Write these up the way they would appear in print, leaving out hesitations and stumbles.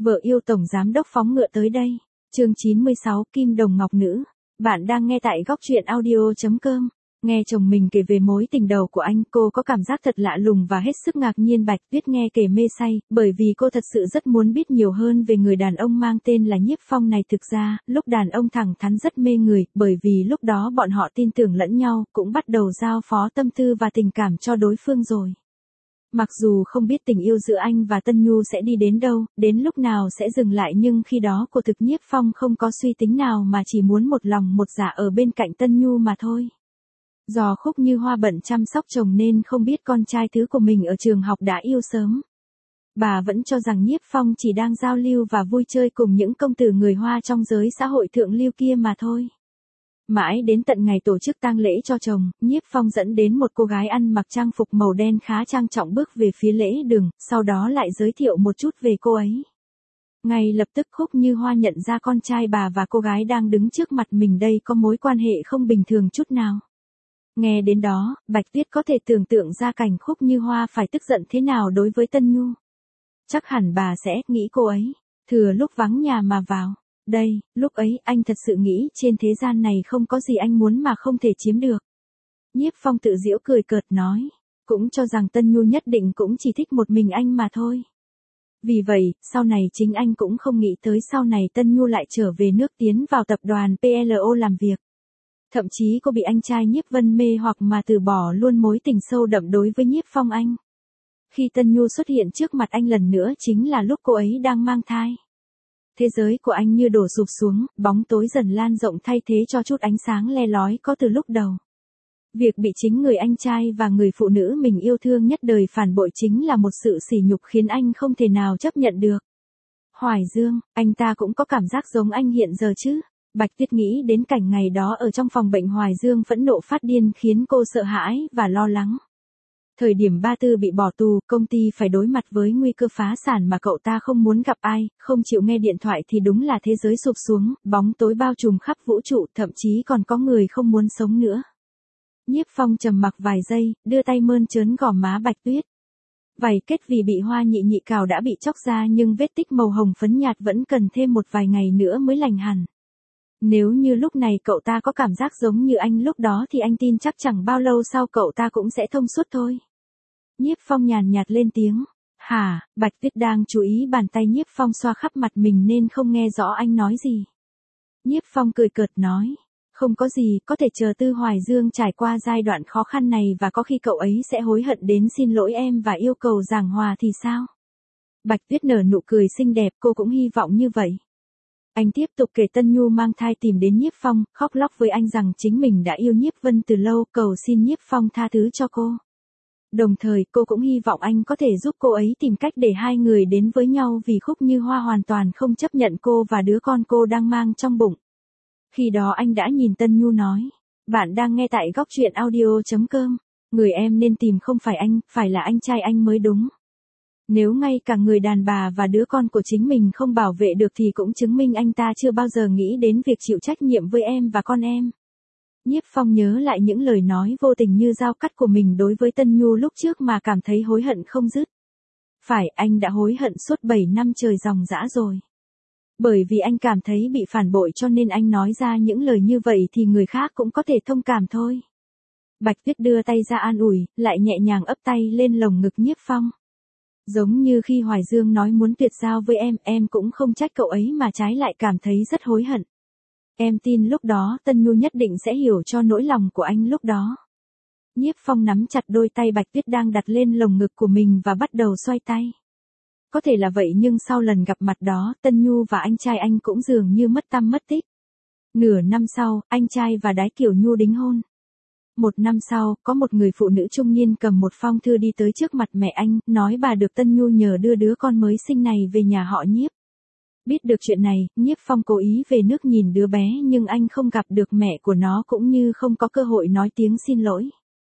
Vợ yêu tổng giám đốc phóng ngựa tới đây. Chương 96, Kim Đồng Ngọc Nữ. Bạn đang nghe tại góc truyện audio.com. Nghe chồng mình kể về mối tình đầu của anh, cô có cảm giác thật lạ lùng và hết sức ngạc nhiên. Bạch Tuyết nghe kể mê say, bởi vì cô thật sự rất muốn biết nhiều hơn về người đàn ông mang tên là Nhiếp Phong này. Thực ra, lúc đàn ông thẳng thắn rất mê người, bởi vì lúc đó bọn họ tin tưởng lẫn nhau, cũng bắt đầu giao phó tâm tư và tình cảm cho đối phương rồi. Mặc dù không biết tình yêu giữa anh và Tân Nhu sẽ đi đến đâu, đến lúc nào sẽ dừng lại, nhưng khi đó cô thực Nhiếp Phong không có suy tính nào mà chỉ muốn một lòng một dạ ở bên cạnh Tân Nhu mà thôi. Do Khúc Như Hoa bận chăm sóc chồng nên không biết con trai thứ của mình ở trường học đã yêu sớm. Bà vẫn cho rằng Nhiếp Phong chỉ đang giao lưu và vui chơi cùng những công tử người Hoa trong giới xã hội thượng lưu kia mà thôi. Mãi đến tận ngày tổ chức tang lễ cho chồng, Nhiếp Phong dẫn đến một cô gái ăn mặc trang phục màu đen khá trang trọng bước về phía lễ đường, sau đó lại giới thiệu một chút về cô ấy. Ngay lập tức Khúc Như Hoa nhận ra con trai bà và cô gái đang đứng trước mặt mình đây có mối quan hệ không bình thường chút nào. Nghe đến đó, Bạch Tuyết có thể tưởng tượng ra cảnh Khúc Như Hoa phải tức giận thế nào đối với Tân Nhu. Chắc hẳn bà sẽ nghĩ cô ấy thừa lúc vắng nhà mà vào. Đây, lúc ấy anh thật sự nghĩ trên thế gian này không có gì anh muốn mà không thể chiếm được. Nhiếp Phong tự giễu cười cợt nói, cũng cho rằng Tân Nhu nhất định cũng chỉ thích một mình anh mà thôi. Vì vậy, sau này chính anh cũng không nghĩ tới sau này Tân Nhu lại trở về nước tiến vào tập đoàn PLO làm việc. Thậm chí cô bị anh trai Nhiếp Vân mê hoặc mà từ bỏ luôn mối tình sâu đậm đối với Nhiếp Phong anh. Khi Tân Nhu xuất hiện trước mặt anh lần nữa chính là lúc cô ấy đang mang thai. Thế giới của anh như đổ sụp xuống, bóng tối dần lan rộng thay thế cho chút ánh sáng le lói có từ lúc đầu. Việc bị chính người anh trai và người phụ nữ mình yêu thương nhất đời phản bội chính là một sự sỉ nhục khiến anh không thể nào chấp nhận được. Hoài Dương, anh ta cũng có cảm giác giống anh hiện giờ chứ? Bạch Tuyết nghĩ đến cảnh ngày đó ở trong phòng bệnh Hoài Dương phẫn nộ phát điên khiến cô sợ hãi và lo lắng. Thời điểm Ba Tư bị bỏ tù, công ty phải đối mặt với nguy cơ phá sản mà cậu ta không muốn gặp ai, không chịu nghe điện thoại thì đúng là thế giới sụp xuống, bóng tối bao trùm khắp vũ trụ, thậm chí còn có người không muốn sống nữa. Nhiếp Phong trầm mặc vài giây, đưa tay mơn trớn gò má Bạch Tuyết. Vảy kết vì bị hoa nhị nhị cào đã bị chóc ra nhưng vết tích màu hồng phấn nhạt vẫn cần thêm một vài ngày nữa mới lành hẳn. Nếu như lúc này cậu ta có cảm giác giống như anh lúc đó thì anh tin chắc chẳng bao lâu sau cậu ta cũng sẽ thông suốt thôi. Nhiếp Phong nhàn nhạt lên tiếng. Hả? Bạch Tuyết đang chú ý bàn tay Nhiếp Phong xoa khắp mặt mình nên không nghe rõ anh nói gì. Nhiếp Phong cười cợt nói. Không có gì, có thể chờ Tư Hoài Dương trải qua giai đoạn khó khăn này và có khi cậu ấy sẽ hối hận đến xin lỗi em và yêu cầu giảng hòa thì sao? Bạch Tuyết nở nụ cười xinh đẹp, cô cũng hy vọng như vậy. Anh tiếp tục kể Tân Nhu mang thai tìm đến Nhiếp Phong, khóc lóc với anh rằng chính mình đã yêu Nhiếp Vân từ lâu, cầu xin Nhiếp Phong tha thứ cho cô. Đồng thời cô cũng hy vọng anh có thể giúp cô ấy tìm cách để hai người đến với nhau vì Khúc Như Hoa hoàn toàn không chấp nhận cô và đứa con cô đang mang trong bụng. Khi đó anh đã nhìn Tân Nhu nói, bạn đang nghe tại góc truyện audio.com, người em nên tìm không phải anh, phải là anh trai anh mới đúng. Nếu ngay cả người đàn bà và đứa con của chính mình không bảo vệ được thì cũng chứng minh anh ta chưa bao giờ nghĩ đến việc chịu trách nhiệm với em và con em. Nhiếp Phong nhớ lại những lời nói vô tình như dao cắt của mình đối với Tân Nhu lúc trước mà cảm thấy hối hận không dứt. Phải, anh đã hối hận suốt 7 năm trời ròng rã rồi. Bởi vì anh cảm thấy bị phản bội cho nên anh nói ra những lời như vậy thì người khác cũng có thể thông cảm thôi. Bạch Tuyết đưa tay ra an ủi, lại nhẹ nhàng ấp tay lên lồng ngực Nhiếp Phong. Giống như khi Hoài Dương nói muốn tuyệt giao với em cũng không trách cậu ấy mà trái lại cảm thấy rất hối hận. Em tin lúc đó Tân Nhu nhất định sẽ hiểu cho nỗi lòng của anh lúc đó. Nhiếp Phong nắm chặt đôi tay Bạch Tuyết đang đặt lên lồng ngực của mình và bắt đầu xoay tay. Có thể là vậy nhưng sau lần gặp mặt đó, Tân Nhu và anh trai anh cũng dường như mất tăm mất tích. Nửa năm sau, anh trai và Đái Kiểu Nhu đính hôn. 1 năm sau, có một người phụ nữ trung niên cầm một phong thư đi tới trước mặt mẹ anh, nói bà được Tân Nhu nhờ đưa đứa con mới sinh này về nhà họ Nhiếp. Biết được chuyện này, Nhiếp Phong cố ý về nước nhìn đứa bé nhưng anh không gặp được mẹ của nó cũng như không có cơ hội nói tiếng xin lỗi.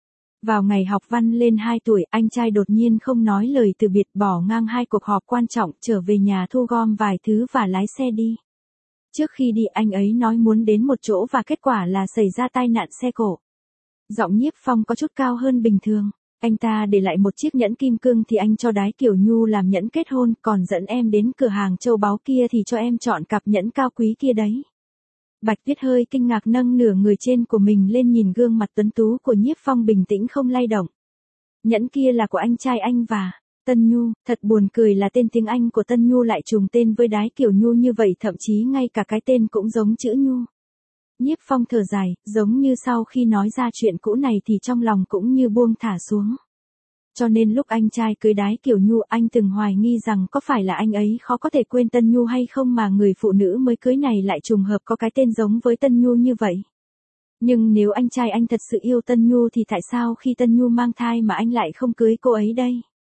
Vào ngày học văn lên 2 tuổi, anh trai đột nhiên không nói lời từ biệt bỏ ngang 2 cuộc họp quan trọng trở về nhà thu gom vài thứ và lái xe đi. Trước khi đi anh ấy nói muốn đến một chỗ và kết quả là xảy ra tai nạn xe cộ. Giọng Nhiếp Phong có chút cao hơn bình thường. Anh ta để lại một chiếc nhẫn kim cương thì anh cho Đái Kiểu Nhu làm nhẫn kết hôn, còn dẫn em đến cửa hàng châu báu kia thì cho em chọn cặp nhẫn cao quý kia đấy. Bạch Tuyết hơi kinh ngạc nâng nửa người trên của mình lên nhìn gương mặt tuấn tú của Nhiếp Phong bình tĩnh không lay động. Nhẫn kia là của anh trai anh và Tân Nhu, thật buồn cười là tên tiếng Anh của Tân Nhu lại trùng tên với Đái Kiểu Nhu như vậy, thậm chí ngay cả cái tên cũng giống chữ Nhu. Nhiếp Phong thở dài, giống như sau khi nói ra chuyện cũ này thì trong lòng cũng như buông thả xuống. Cho nên lúc anh trai cưới Đái Kiểu Nhu, anh từng hoài nghi rằng có phải là anh ấy khó có thể quên Tân Nhu hay không mà người phụ nữ mới cưới này lại trùng hợp có cái tên giống với Tân Nhu như vậy. Nhưng nếu anh trai anh thật sự yêu Tân Nhu thì tại sao khi Tân Nhu mang thai mà anh lại không cưới cô ấy đây?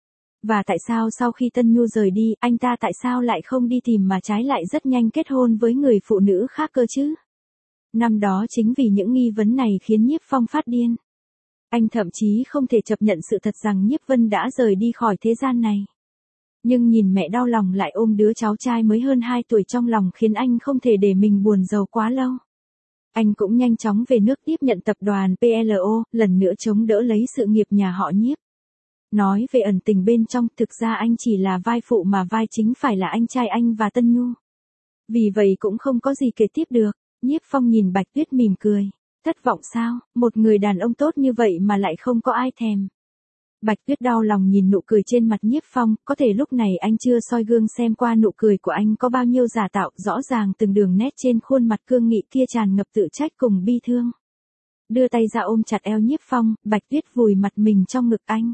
Và tại sao sau khi Tân Nhu rời đi, anh ta tại sao lại không đi tìm mà trái lại rất nhanh kết hôn với người phụ nữ khác cơ chứ? Năm đó chính vì những nghi vấn này khiến Nhiếp Phong phát điên. Anh thậm chí không thể chấp nhận sự thật rằng Nhiếp Vân đã rời đi khỏi thế gian này. Nhưng nhìn mẹ đau lòng lại ôm đứa cháu trai mới hơn 2 tuổi trong lòng khiến anh không thể để mình buồn rầu quá lâu. Anh cũng nhanh chóng về nước tiếp nhận tập đoàn PLO, lần nữa chống đỡ lấy sự nghiệp nhà họ Nhiếp. Nói về ẩn tình bên trong, thực ra anh chỉ là vai phụ mà vai chính phải là anh trai anh và Tân Nhu. Vì vậy cũng không có gì kể tiếp được. Nhiếp Phong nhìn Bạch Tuyết mỉm cười. Thất vọng sao, một người đàn ông tốt như vậy mà lại không có ai thèm. Bạch Tuyết đau lòng nhìn nụ cười trên mặt Nhiếp Phong, có thể lúc này anh chưa soi gương xem qua nụ cười của anh có bao nhiêu giả tạo, rõ ràng từng đường nét trên khuôn mặt cương nghị kia tràn ngập tự trách cùng bi thương. Đưa tay ra ôm chặt eo Nhiếp Phong, Bạch Tuyết vùi mặt mình trong ngực anh.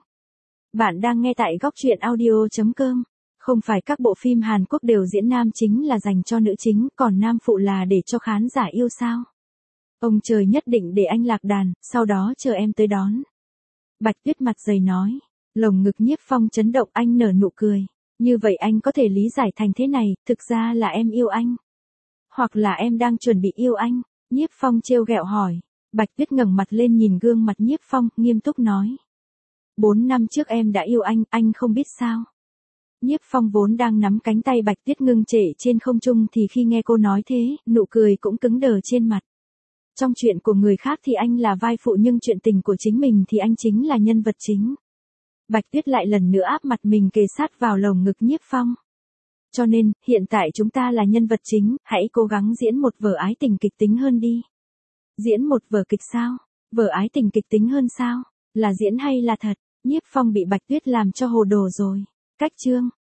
Bạn đang nghe tại góc truyện audio.com. Không phải các bộ phim Hàn Quốc đều diễn nam chính là dành cho nữ chính, còn nam phụ là để cho khán giả yêu sao? Ông trời nhất định để anh lạc đàn, sau đó chờ em tới đón. Bạch Tuyết mặt dày nói. Lồng ngực Nhiếp Phong chấn động, anh nở nụ cười. Như vậy anh có thể lý giải thành thế này, thực ra là em yêu anh. Hoặc là em đang chuẩn bị yêu anh. Nhiếp Phong trêu ghẹo hỏi. Bạch Tuyết ngẩng mặt lên nhìn gương mặt Nhiếp Phong, nghiêm túc nói. 4 năm trước em đã yêu anh không biết sao. Nhiếp Phong vốn đang nắm cánh tay Bạch Tuyết ngưng trệ trên không trung thì khi nghe cô nói thế, nụ cười cũng cứng đờ trên mặt. Trong chuyện của người khác thì anh là vai phụ nhưng chuyện tình của chính mình thì anh chính là nhân vật chính. Bạch Tuyết lại lần nữa áp mặt mình kề sát vào lồng ngực Nhiếp Phong. Cho nên, hiện tại chúng ta là nhân vật chính, hãy cố gắng diễn một vở ái tình kịch tính hơn đi. Diễn một vở kịch sao? Vở ái tình kịch tính hơn sao? Là diễn hay là thật? Nhiếp Phong bị Bạch Tuyết làm cho hồ đồ rồi. Cách chương